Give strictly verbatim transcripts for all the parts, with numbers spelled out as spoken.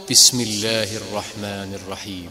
بسم الله الرحمن الرحيم.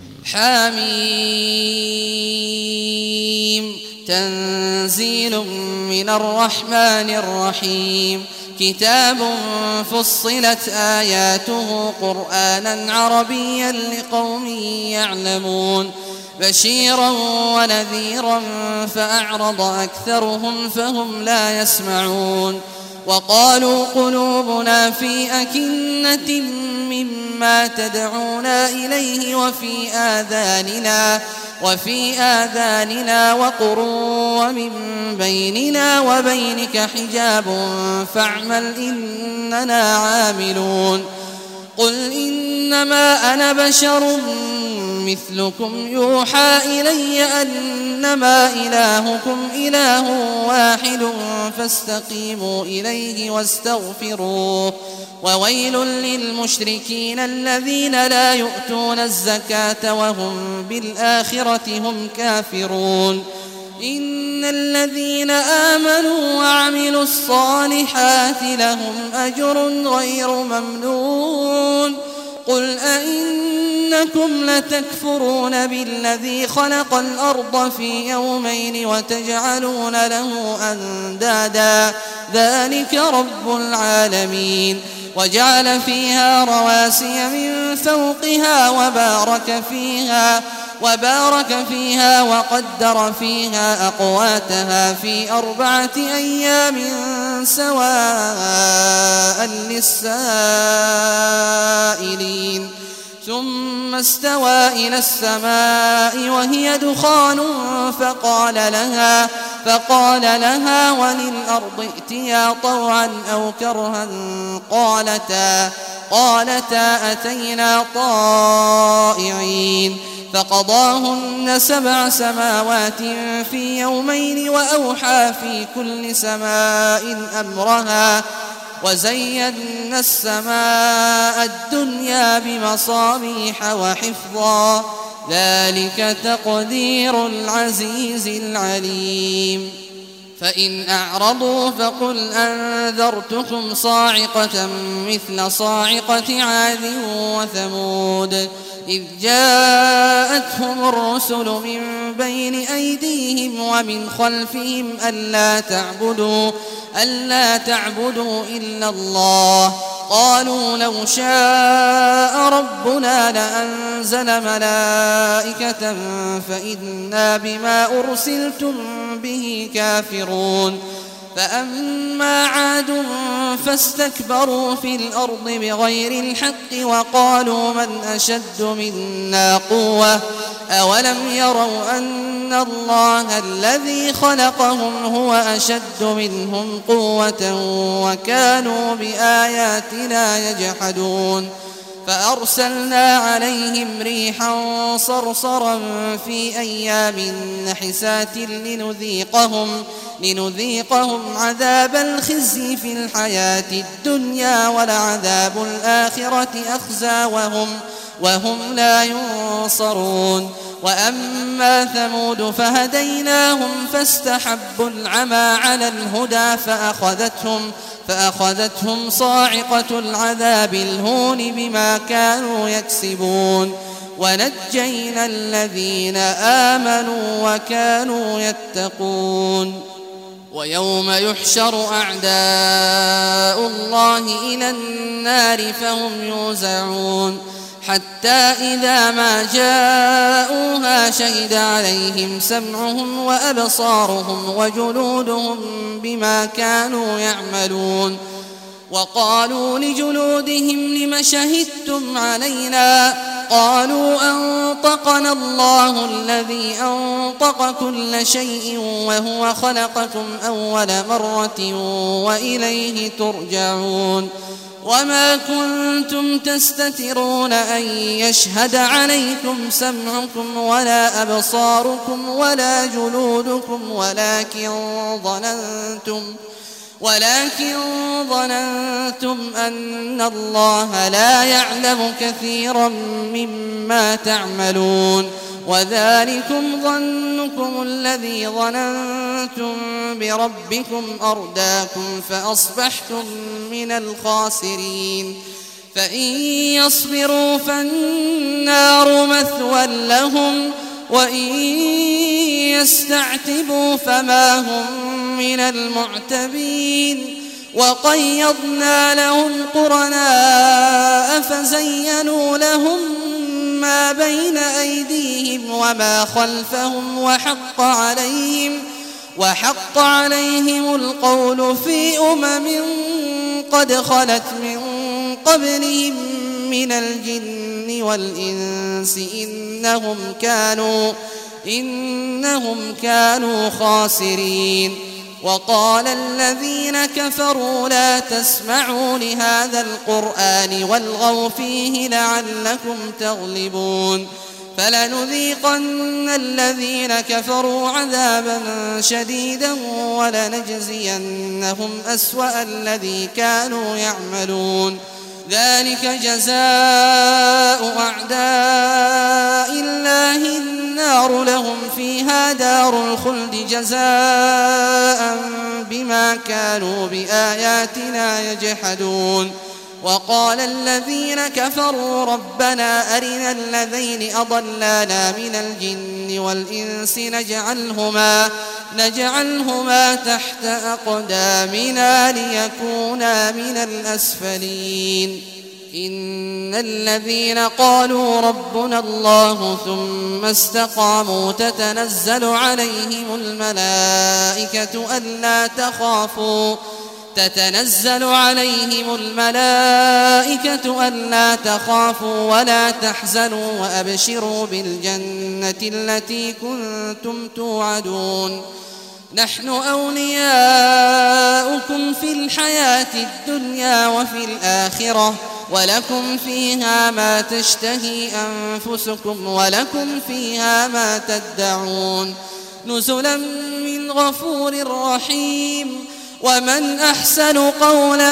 حميم. تنزيل من الرحمن الرحيم. كتاب فصلت آياته قرآنا عربيا لقوم يعلمون بشيرا ونذيرا فأعرض أكثرهم فهم لا يسمعون. وقالوا قلوبنا في أكنة مما تدعونا إليه وفي آذاننا وفي آذاننا وقر ومن بيننا وبينك حجاب فاعمل إننا عاملون. قل إنما أنا بشر مثلكم يوحى إلي أنما إلهكم إله واحد فاستقيموا إليه واستغفروه. وويل للمشركين الذين لا يؤتون الزكاة وهم بالآخرة هم كافرون. إن الذين آمنوا وعملوا الصالحات لهم أجر غير ممنون. قل أئنكم لتكفرون بالذي خلق الأرض في يومين وتجعلون له أندادا ذلك رب العالمين. وجعل فيها رواسي من فوقها وبارك فيها وبارك فيها وقدر فيها أقواتها في أربعة أيام سواء للسائلين. ثم استوى إلى السماء وهي دخان فقال لها فقال لها وللأرض ائتيا طوعا أو كرها قالتا قالتا أتينا طائعين. فقضاهن سبع سماوات في يومين وأوحى في كل سماء أمرها وزينا السماء الدنيا بمصابيح وحفظا ذلك تقدير العزيز العليم. فإن أعرضوا فقل أنذرتكم صاعقة مثل صاعقة عاد وثمود إذ جاءتهم الرسل من بين أيديهم ومن خلفهم ألا تعبدوا ألا تعبدوا إلا الله قالوا لو شاء ربنا لأنزل ملائكة فإنا بما أرسلتم به كافرون. فأما عاد فاستكبروا في الأرض بغير الحق وقالوا من أشد منا قوة أولم يروا أن الله الذي خلقهم هو أشد منهم قوة وكانوا بآياتنا يجحدون. فأرسلنا عليهم ريحا صرصرا في أيام نحسات لنذيقهم لنذيقهم عذاب الخزي في الحياة الدنيا ولعذاب الآخرة أخزى وهم وهم لا ينصرون. وأما ثمود فهديناهم فاستحبوا العمى على الهدى فأخذتهم فأخذتهم صاعقة العذاب الهون بما كانوا يكسبون. ونجينا الذين آمنوا وكانوا يتقون. ويوم يحشر أعداء الله إلى النار فهم يوزعون حتى إذا ما جاءوها شهد عليهم سمعهم وأبصارهم وجلودهم بما كانوا يعملون. وقالوا لجلودهم لم شهدتم علينا قالوا أنطقنا الله الذي أنطق كل شيء وهو خلقكم أول مرة وإليه ترجعون. وما كنتم تستترون أن يشهد عليكم سمعكم ولا أبصاركم ولا جلودكم ولكن ظننتم ولكن ظننتم أن الله لا يعلم كثيرا مما تعملون. وذلكم ظنكم الذي ظننتم بربكم أرداكم فأصبحتم من الخاسرين. فإن يصبروا فالنار مثوى لهم وإن يستعتبوا فما هم من المعتبين وقيضنا لهم قرناء فزينوا لهم ما بين أيديهم وما خلفهم وحق عليهم وحق عليهم القول في أمم قد خلت من قبلهم من الجن والإنس إنهم كانوا إنهم كانوا خاسرين. وقال الذين كفروا لا تسمعوا لهذا القرآن والغوا فيه لعلكم تغلبون فلنذيقن الذين كفروا عذابا شديدا ولنجزينهم أسوأ الذي كانوا يعملون ذلك جزاء أعداء الله النار لهم فيها دار الخلد جزاء بما كانوا بآياتنا يجحدون. وقال الذين كفروا ربنا أرنا الذين أضلانا من الجن والإنس نجعلهما, نجعلهما تحت أقدامنا ليكونا من الأسفلين. إن الذين قالوا ربنا الله ثم استقاموا تتنزل عليهم الملائكة ألا تخافوا تتنزل عليهم الملائكة ألا تخافوا ولا تحزنوا وأبشروا بالجنة التي كنتم توعدون نحن أولياؤكم في الحياة الدنيا وفي الآخرة ولكم فيها ما تشتهي أنفسكم ولكم فيها ما تدعون نزلا من غفور رحيم. ومن أحسن قولا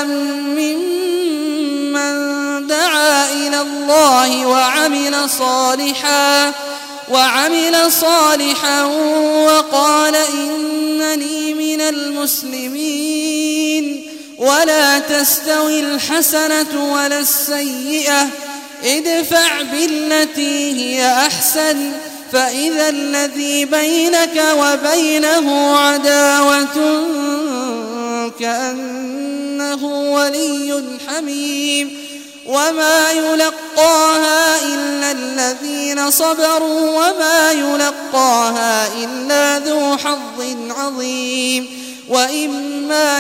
ممن دعا إلى الله وعمل صالحا وعمل صالحا وقال إنني من المسلمين. ولا تستوي الحسنة ولا السيئة ادفع بالتي هي أحسن فإذا الذي بينك وبينه عداوة كأنه ولي حميم وما يلقاها إلا الذين صبروا وما يلقاها إلا ذو حظ عظيم. وإما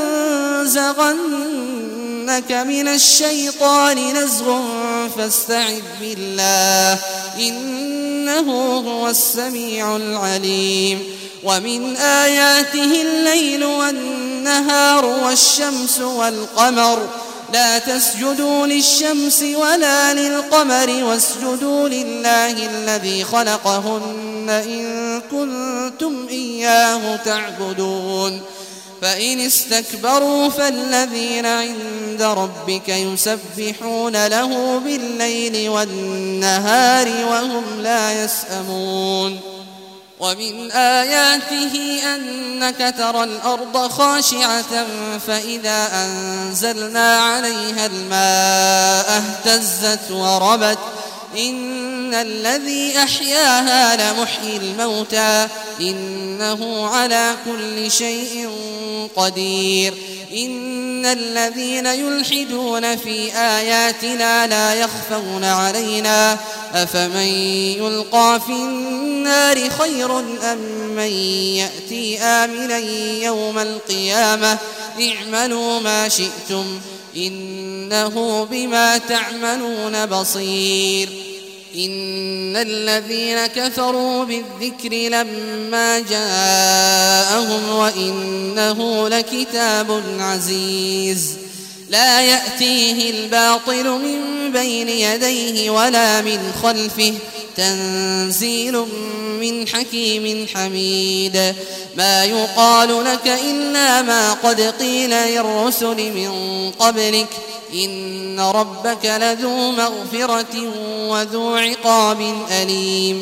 ينزغنك من الشيطان نزغ فاستعذ بالله إنه هو السميع العليم. ومن آياته الليل والنهار والشمس والقمر لا تسجدوا للشمس ولا للقمر واسجدوا لله الذي خلقهن إن كنتم إياه تعبدون. فإن استكبروا فالذين عند ربك يسبحون له بالليل والنهار وهم لا يسأمون. ومن آياته أنك ترى الأرض خاشعة فإذا أنزلنا عليها الماء اهتزت وربت إن الذي أحياها لمحيي الموتى إنه على كل شيء قدير. إن الذين يلحدون في آياتنا لا يخفون علينا أفمن يلقى في النار خير أم من يأتي آمنا يوم القيامة اعملوا ما شئتم إنه بما تعملون بصير. إن الذين كفروا بالذكر لما جاءهم وإنه لكتاب عزيز لا يأتيه الباطل من بين يديه ولا من خلفه تنزيل من حكيم حميد. ما يقال لك إلا ما قد قيل للرسل من قبلك إن ربك لذو مغفرة وذو عقاب أليم.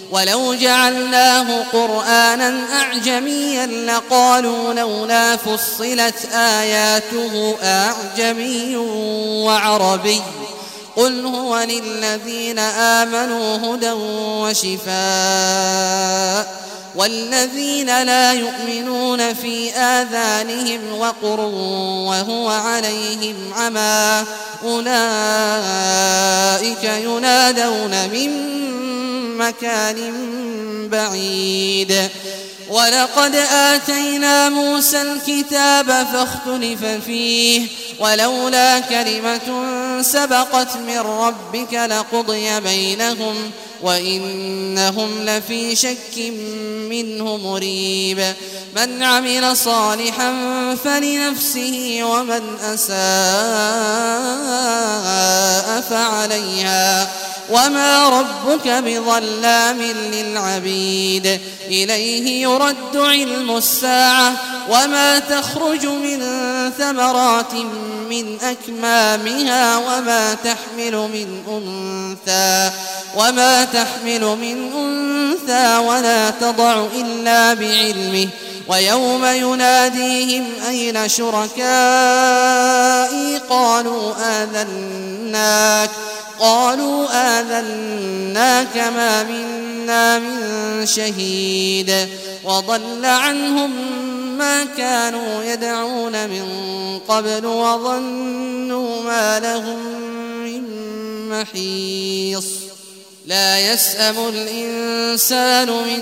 ولو جعلناه قرآنا أعجميا لقالوا لولا فصلت آياته أعجمي وعربي قل هو للذين آمنوا هدى وشفاء والذين لا يؤمنون في آذانهم وقر وهو عليهم عمى أولئك ينادون من مكان بعيد ولقد آتينا موسى الكتاب فاختلف فيه ولولا كلمة سبقت من ربك لقضي بينهم وإنهم لفي شك منه مريب من عمل صالحا فلنفسه ومن أساء فعليها وما ربك بظلام للعبيد إليه يرد علم الساعة وما تخرج من ثمرات من أكمامها وما تحمل من أنثى وما تحمل من أنثى ولا تضع إلا بعلمه ويوم يناديهم أين شركائي قالوا آذناك قالوا آذناك ما منا من شهيد وضل عنهم ما كانوا يدعون من قبل وظنوا ما لهم من محيص لا يسأم الإنسان من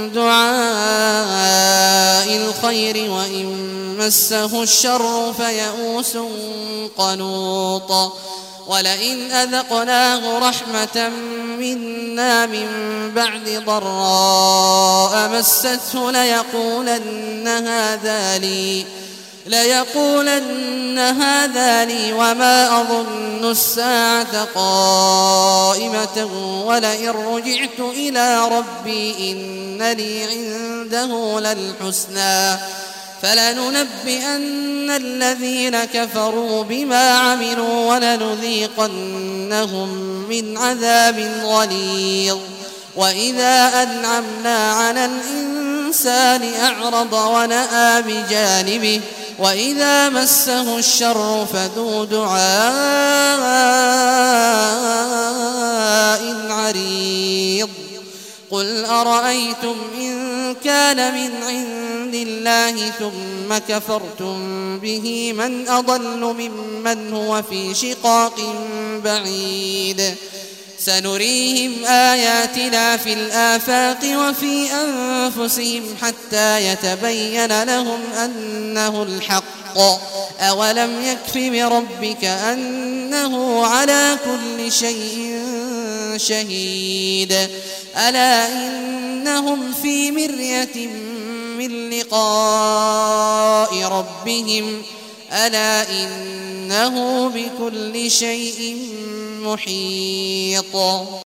دعاء الخير وإن مسه الشر فيئوس قنوط ولئن أذقناه رحمة منا من بعد ضراء مسته ليقولن هذا لي ليقولن هذا لي وما أظن الساعة قائمة ولئن رجعت إلى ربي إن لي عنده للحسنى فلننبئن الذين كفروا بما عملوا ولنذيقنهم من عذاب غليظ وإذا أنعمنا على الإنسان أعرض ونأى بجانبه وإذا مسه الشر فذو دعاء عريض قل أرأيتم إن كان من عند الله ثم كفرتم به من أضل ممن هو في شقاق بعيد سنريهم آياتنا في الآفاق وفي أنفسهم حتى يتبين لهم أنه الحق أولم يكف بربك أنه على كل شيء شهيد ألا إنهم في مرية من لقاء ربهم ألا إنه بكل شيء محيط